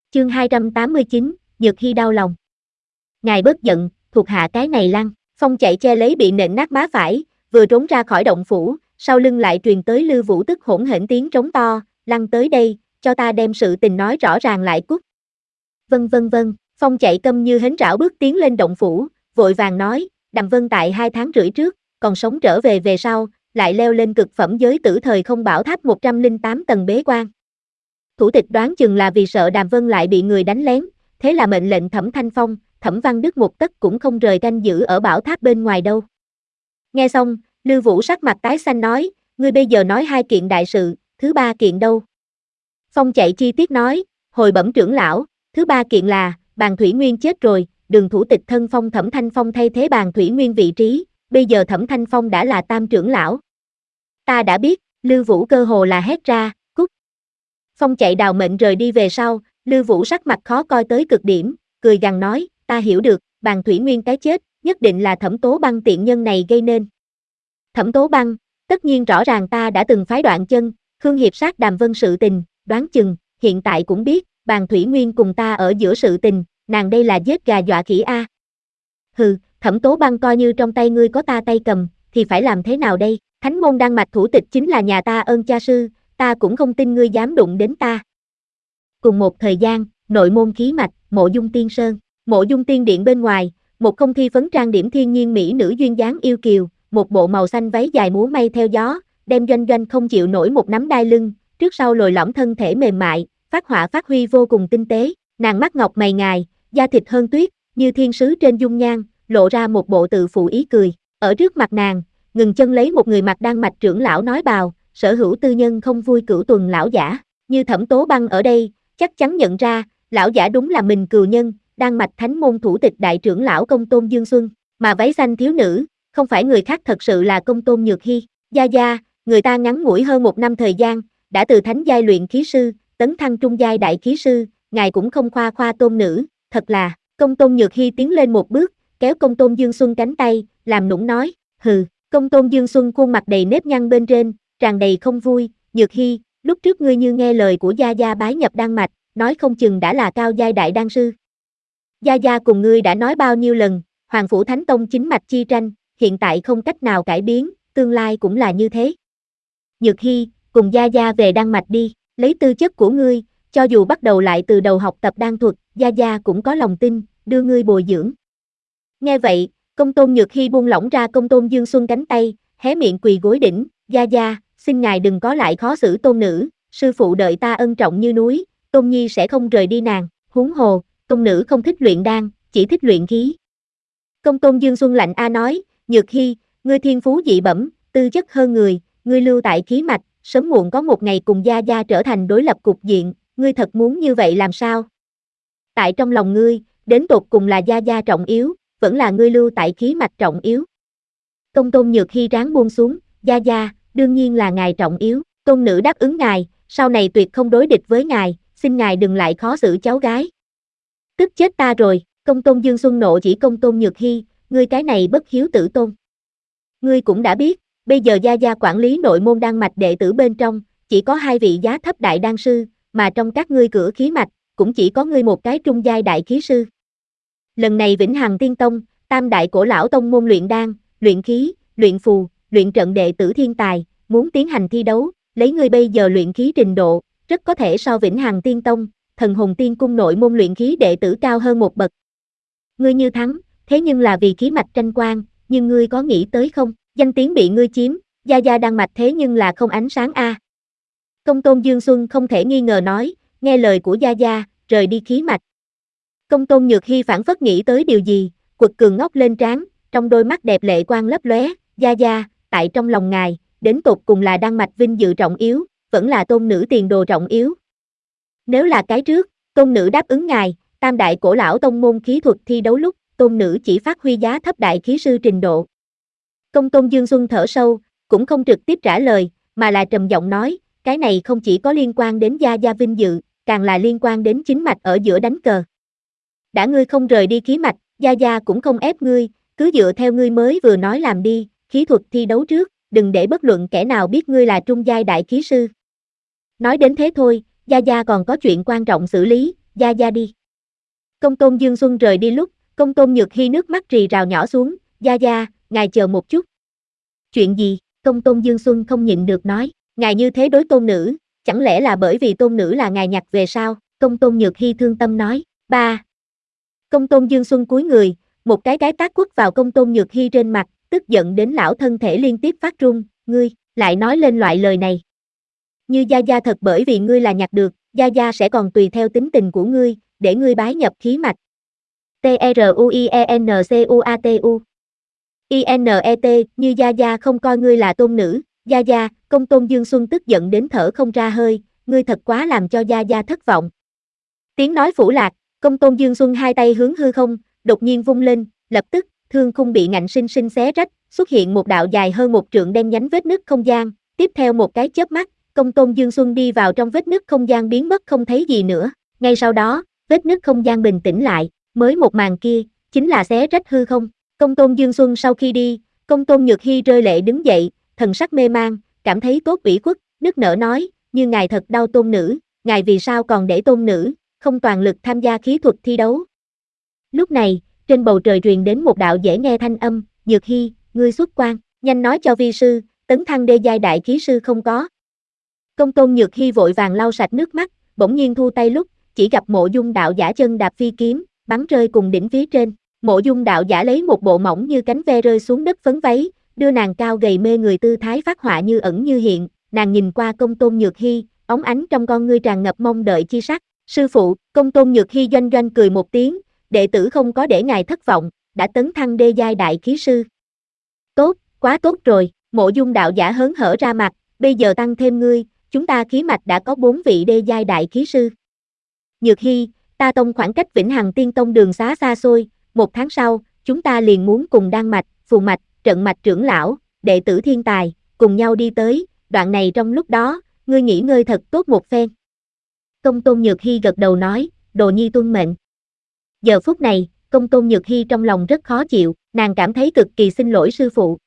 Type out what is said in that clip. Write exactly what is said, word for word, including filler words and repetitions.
Chương hai trăm tám mươi chín, Nhược Hy đau lòng. Ngài bớt giận, thuộc hạ cái này lăn. Phong chạy che lấy bị nện nát má phải, vừa trốn ra khỏi động phủ, sau lưng lại truyền tới Lư Vũ tức hỗn hển tiếng trống to, lăn tới đây, cho ta đem sự tình nói rõ ràng lại cút. Vân vân vân, Phong chạy câm như hến rảo bước tiến lên động phủ, vội vàng nói, Đàm Vân tại hai tháng rưỡi trước, còn sống trở về về sau, lại leo lên cực phẩm giới tử thời không bảo tháp một trăm lẻ tám tầng bế quan. Thủ tịch đoán chừng là vì sợ Đàm Vân lại bị người đánh lén, thế là mệnh lệnh Thẩm Thanh Phong, Thẩm Văn Đức một tấc cũng không rời canh giữ ở bảo tháp bên ngoài đâu. Nghe xong, Lư Vũ sắc mặt tái xanh nói, ngươi bây giờ nói hai kiện đại sự, thứ ba kiện đâu? Phong chạy chi tiết nói, hồi bẩm trưởng lão, thứ ba kiện là, Bàn Thủy Nguyên chết rồi, Đường thủ tịch thân phong Thẩm Thanh Phong thay thế Bàn Thủy Nguyên vị trí, bây giờ Thẩm Thanh Phong đã là tam trưởng lão. Ta đã biết, Lư Vũ cơ hồ là hét ra, cút. Phong chạy đào mệnh rời đi về sau, Lư Vũ sắc mặt khó coi tới cực điểm, cười gằn nói, ta hiểu được, Bàn Thủy Nguyên cái chết, nhất định là Thẩm Tố Băng tiện nhân này gây nên. Thẩm Tố Băng, tất nhiên rõ ràng ta đã từng phái đoạn chân, Khương Hiệp sát Đàm Vân sự tình, đoán chừng, hiện tại cũng biết, Bàn Thủy Nguyên cùng ta ở giữa sự tình, nàng đây là giết gà dọa khỉ a. Hừ, Thẩm Tố Băng coi như trong tay ngươi có ta tay cầm, thì phải làm thế nào đây? Thánh môn Đan Mạch thủ tịch chính là nhà ta ơn cha sư, ta cũng không tin ngươi dám đụng đến ta. Cùng một thời gian, nội môn khí mạch, Mộ Dung Tiên Sơn, Mộ Dung Tiên Điện bên ngoài, một không thi phấn trang điểm thiên nhiên mỹ nữ duyên dáng yêu kiều, một bộ màu xanh váy dài múa may theo gió, đem doanh doanh không chịu nổi một nắm đai lưng, trước sau lồi lõm thân thể mềm mại, phát họa phát huy vô cùng tinh tế, nàng mắt ngọc mày ngài, da thịt hơn tuyết, như thiên sứ trên dung nhan, lộ ra một bộ tự phụ ý cười. Ở trước mặt nàng, ngừng chân lấy một người mặc Đan Mạch trưởng lão nói bào, sở hữu tư nhân không vui cửu tuần lão giả, như Thẩm Tố Băng ở đây, chắc chắn nhận ra, lão giả đúng là mình cừu nhân, Đan Mạch thánh môn thủ tịch đại trưởng lão Công Tôn Dương Xuân, mà váy xanh thiếu nữ, không phải người khác thật sự là Công Tôn Nhược Hy. Gia Gia, người ta ngắn ngủi hơn một năm thời gian, đã từ thánh giai luyện khí sư, tấn thăng trung giai đại khí sư, ngài cũng không khoa khoa tôn nữ, thật là. Công Tôn Nhược Hy tiến lên một bước, kéo Công Tôn Dương Xuân cánh tay, làm nũng nói, hừ. Công Tôn Dương Xuân khuôn mặt đầy nếp nhăn bên trên, tràn đầy không vui, Nhược Hy, lúc trước ngươi như nghe lời của Gia Gia bái nhập Đan Mạch, nói không chừng đã là cao giai đại đan sư. Gia Gia cùng ngươi đã nói bao nhiêu lần, Hoàng Phủ Thánh Tông chính mạch chi tranh, hiện tại không cách nào cải biến, tương lai cũng là như thế. Nhược Hy, cùng Gia Gia về Đan Mạch đi, lấy tư chất của ngươi, cho dù bắt đầu lại từ đầu học tập đan thuật, Gia Gia cũng có lòng tin, đưa ngươi bồi dưỡng. Nghe vậy, Công Tôn Nhược Hy buông lỏng ra Công Tôn Dương Xuân cánh tay, hé miệng quỳ gối đỉnh, Gia Gia, xin ngài đừng có lại khó xử tôn nữ, sư phụ đợi ta ân trọng như núi, Tôn Nhi sẽ không rời đi nàng, huống hồ, tôn nữ không thích luyện đan, chỉ thích luyện khí. Công Tôn Dương Xuân lạnh a nói, Nhược Hy, ngươi thiên phú dị bẩm, tư chất hơn người, ngươi lưu tại khí mạch, sớm muộn có một ngày cùng Gia Gia trở thành đối lập cục diện, ngươi thật muốn như vậy làm sao? Tại trong lòng ngươi, đến tột cùng là Gia Gia trọng yếu, vẫn là ngươi lưu tại khí mạch trọng yếu. Công Tôn Nhược Hy ráng buông xuống, Gia Gia, đương nhiên là ngài trọng yếu, tôn nữ đáp ứng ngài, sau này tuyệt không đối địch với ngài, xin ngài đừng lại khó xử cháu gái. Tức chết ta rồi, Công Tôn Dương Xuân nộ chỉ Công Tôn Nhược Hy, ngươi cái này bất hiếu tử tôn. Ngươi cũng đã biết, bây giờ Gia Gia quản lý nội môn đan mạch đệ tử bên trong, chỉ có hai vị giá thấp đại đan sư, mà trong các ngươi cửa khí mạch, cũng chỉ có ngươi một cái trung giai đại khí sư. Lần này Vĩnh Hằng Tiên Tông, tam đại cổ lão tông môn luyện đan, luyện khí, luyện phù, luyện trận đệ tử thiên tài, muốn tiến hành thi đấu, lấy ngươi bây giờ luyện khí trình độ, rất có thể so Vĩnh Hằng Tiên Tông, Thần Hồn Tiên Cung nội môn luyện khí đệ tử cao hơn một bậc. Ngươi như thắng, thế nhưng là vì khí mạch tranh quan, nhưng ngươi có nghĩ tới không, danh tiếng bị ngươi chiếm, Gia Gia Đan Mạch thế nhưng là không ánh sáng a. À. Công Tôn Dương Xuân không thể nghi ngờ nói, nghe lời của Gia Gia, rời đi khí mạch. Công Tôn Nhược Hy phản phất nghĩ tới điều gì, quật cường ngóc lên trán, trong đôi mắt đẹp lệ quang lấp lóe, Gia Gia, tại trong lòng ngài, đến tột cùng là Đan Mạch vinh dự trọng yếu, vẫn là tôn nữ tiền đồ trọng yếu. Nếu là cái trước, tôn nữ đáp ứng ngài, tam đại cổ lão tông môn khí thuật thi đấu lúc, tôn nữ chỉ phát huy giá thấp đại khí sư trình độ. Công Tôn Dương Xuân thở sâu, cũng không trực tiếp trả lời, mà là trầm giọng nói, cái này không chỉ có liên quan đến Gia Gia vinh dự, càng là liên quan đến chính mạch ở giữa đánh cờ. Đã ngươi không rời đi khí mạch, Gia Gia cũng không ép ngươi, cứ dựa theo ngươi mới vừa nói làm đi, khí thuật thi đấu trước, đừng để bất luận kẻ nào biết ngươi là trung giai đại khí sư. Nói đến thế thôi, Gia Gia còn có chuyện quan trọng xử lý, Gia Gia đi. Công tôn Dương Xuân rời đi lúc, công tôn Nhược Hy nước mắt rì rào nhỏ xuống, Gia Gia, ngài chờ một chút. Chuyện gì? Công tôn Dương Xuân không nhịn được nói, ngài như thế đối tôn nữ, chẳng lẽ là bởi vì tôn nữ là ngài nhặt về sao? Công tôn Nhược Hy thương tâm nói, ba. Công tôn Dương Xuân cúi người, một cái cái tát quất vào công tôn Nhược Hy trên mặt, tức giận đến lão thân thể liên tiếp phát run, ngươi, lại nói lên loại lời này. Như Gia Gia thật bởi vì ngươi là nhặt được, Gia Gia sẽ còn tùy theo tính tình của ngươi, để ngươi bái nhập khí mạch. T R U I E N C U A T U I N E T, như Gia Gia không coi ngươi là tôn nữ, Gia Gia, công tôn Dương Xuân tức giận đến thở không ra hơi, ngươi thật quá làm cho Gia Gia thất vọng. Tiếng nói phủ lạc, công tôn Dương Xuân hai tay hướng hư không, đột nhiên vung lên, lập tức, thương khung bị ngạnh sinh sinh xé rách, xuất hiện một đạo dài hơn một trượng đen nhánh vết nứt không gian, tiếp theo một cái chớp mắt, công tôn Dương Xuân đi vào trong vết nứt không gian biến mất không thấy gì nữa, ngay sau đó, vết nứt không gian bình tĩnh lại, mới một màn kia, chính là xé rách hư không. Công tôn Dương Xuân sau khi đi, công tôn Nhược Hy rơi lệ đứng dậy, thần sắc mê mang, cảm thấy tốt ủy khuất, nức nở nói, như ngài thật đau tôn nữ, ngài vì sao còn để tôn nữ, không toàn lực tham gia khí thuật thi đấu. Lúc này, trên bầu trời truyền đến một đạo dễ nghe thanh âm, Nhược Hy, ngươi xuất quan, nhanh nói cho vi sư, tấn thăng đê giai đại khí sư không có. Công tôn Nhược Hy vội vàng lau sạch nước mắt, bỗng nhiên thu tay lúc, chỉ gặp Mộ Dung đạo giả chân đạp phi kiếm, bắn rơi cùng đỉnh phía trên. Mộ Dung đạo giả lấy một bộ mỏng như cánh ve rơi xuống đất phấn váy, đưa nàng cao gầy mê người tư thái phát họa như ẩn như hiện, nàng nhìn qua công tôn Nhược Hy, óng ánh trong con ngươi tràn ngập mong đợi chi sắc. Sư phụ, công tôn Nhược Hy doanh doanh cười một tiếng, đệ tử không có để ngài thất vọng, đã tấn thăng đê giai đại khí sư. Tốt, quá tốt rồi, Mộ Dung đạo giả hớn hở ra mặt, bây giờ tăng thêm ngươi, chúng ta khí mạch đã có bốn vị đê giai đại khí sư. Nhược Hy, ta tông khoảng cách Vĩnh Hằng Tiên Tông đường xá xa xôi, một tháng sau, chúng ta liền muốn cùng Đan Mạch, Phù Mạch, Trận Mạch trưởng lão, đệ tử thiên tài, cùng nhau đi tới, đoạn này trong lúc đó, ngươi nghỉ ngơi thật tốt một phen. Công tôn Nhược Hy gật đầu nói, đồ nhi tuân mệnh. Giờ phút này, công tôn Nhược Hy trong lòng rất khó chịu, nàng cảm thấy cực kỳ xin lỗi sư phụ,